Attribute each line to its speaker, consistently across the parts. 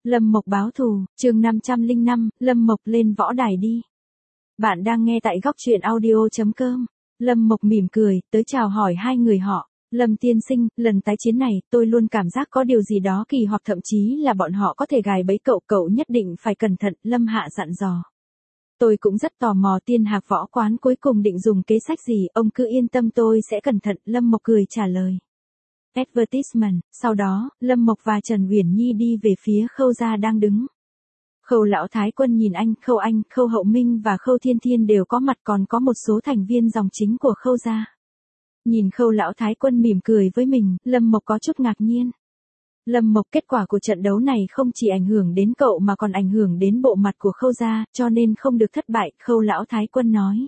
Speaker 1: Lâm Mộc báo thù, chương 505, Lâm Mộc lên võ đài đi. Bạn đang nghe tại góc truyện audio.com. Lâm Mộc mỉm cười, tới chào hỏi hai người họ. Lâm tiên sinh, lần tái chiến này, tôi luôn cảm giác có điều gì đó kỳ hoặc thậm chí là bọn họ có thể gài bẫy cậu nhất định phải cẩn thận, Lâm Hạ dặn dò. Tôi cũng rất tò mò Tiên Hạc võ quán cuối cùng định dùng kế sách gì, ông cứ yên tâm tôi sẽ cẩn thận, Lâm Mộc cười trả lời. Advertisement, sau đó, Lâm Mộc và Trần Uyển Nhi đi về phía Khâu gia đang đứng. Khâu lão thái quân nhìn anh, Khâu Hậu Minh và Khâu Thiên Thiên đều có mặt, còn có một số thành viên dòng chính của Khâu gia. Nhìn Khâu lão thái quân mỉm cười với mình, Lâm Mộc có chút ngạc nhiên. Lâm Mộc, kết quả của trận đấu này không chỉ ảnh hưởng đến cậu mà còn ảnh hưởng đến bộ mặt của Khâu gia, cho nên không được thất bại, Khâu lão thái quân nói.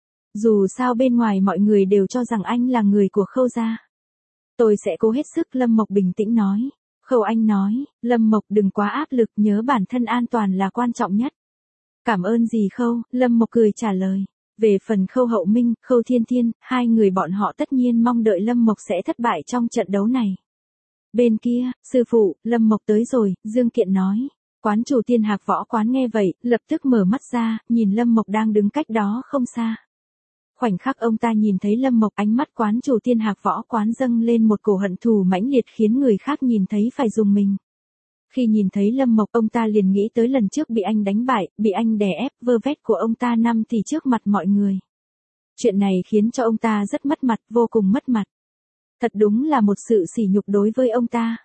Speaker 1: Dù sao bên ngoài mọi người đều cho rằng anh là người của Khâu gia. Tôi sẽ cố hết sức, Lâm Mộc bình tĩnh nói. Khâu Anh nói, Lâm Mộc đừng quá áp lực, nhớ bản thân an toàn là quan trọng nhất. Cảm ơn gì Khâu, Lâm Mộc cười trả lời. Về phần Khâu Hậu Minh, Khâu Thiên Thiên, hai người bọn họ tất nhiên mong đợi Lâm Mộc sẽ thất bại trong trận đấu này. Bên kia, sư phụ, Lâm Mộc tới rồi, Dương Kiện nói. Quán chủ Tiên Hạc võ quán nghe vậy, lập tức mở mắt ra, nhìn Lâm Mộc đang đứng cách đó không xa. Khoảnh khắc ông ta nhìn thấy Lâm Mộc, ánh mắt quán chủ Tiên Hạc võ quán dâng lên một cổ hận thù mãnh liệt khiến người khác nhìn thấy phải rùng mình. Khi nhìn thấy Lâm Mộc, ông ta liền nghĩ tới lần trước bị anh đánh bại, bị anh đè ép vơ vét của ông ta năm thì trước mặt mọi người. Chuyện này khiến cho ông ta rất mất mặt, vô cùng mất mặt. Thật đúng là một sự sỉ nhục đối với ông ta.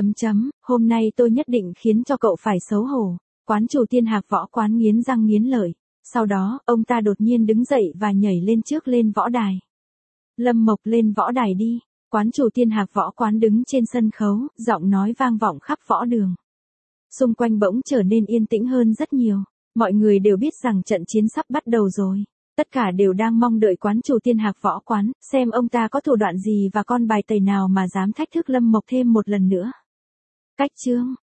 Speaker 1: Hôm nay tôi nhất định khiến cho cậu phải xấu hổ. Quán chủ Tiên Hạc võ quán nghiến răng nghiến lợi. Sau đó, ông ta đột nhiên đứng dậy và nhảy lên võ đài. Lâm Mộc lên võ đài đi. Quán chủ Tiên Hạc võ quán đứng trên sân khấu, giọng nói vang vọng khắp võ đường. Xung quanh bỗng trở nên yên tĩnh hơn rất nhiều. Mọi người đều biết rằng trận chiến sắp bắt đầu rồi. Tất cả đều đang mong đợi quán chủ Tiên Hạc võ quán, xem ông ta có thủ đoạn gì và con bài tẩy nào mà dám thách thức Lâm Mộc thêm một lần nữa. Cách chương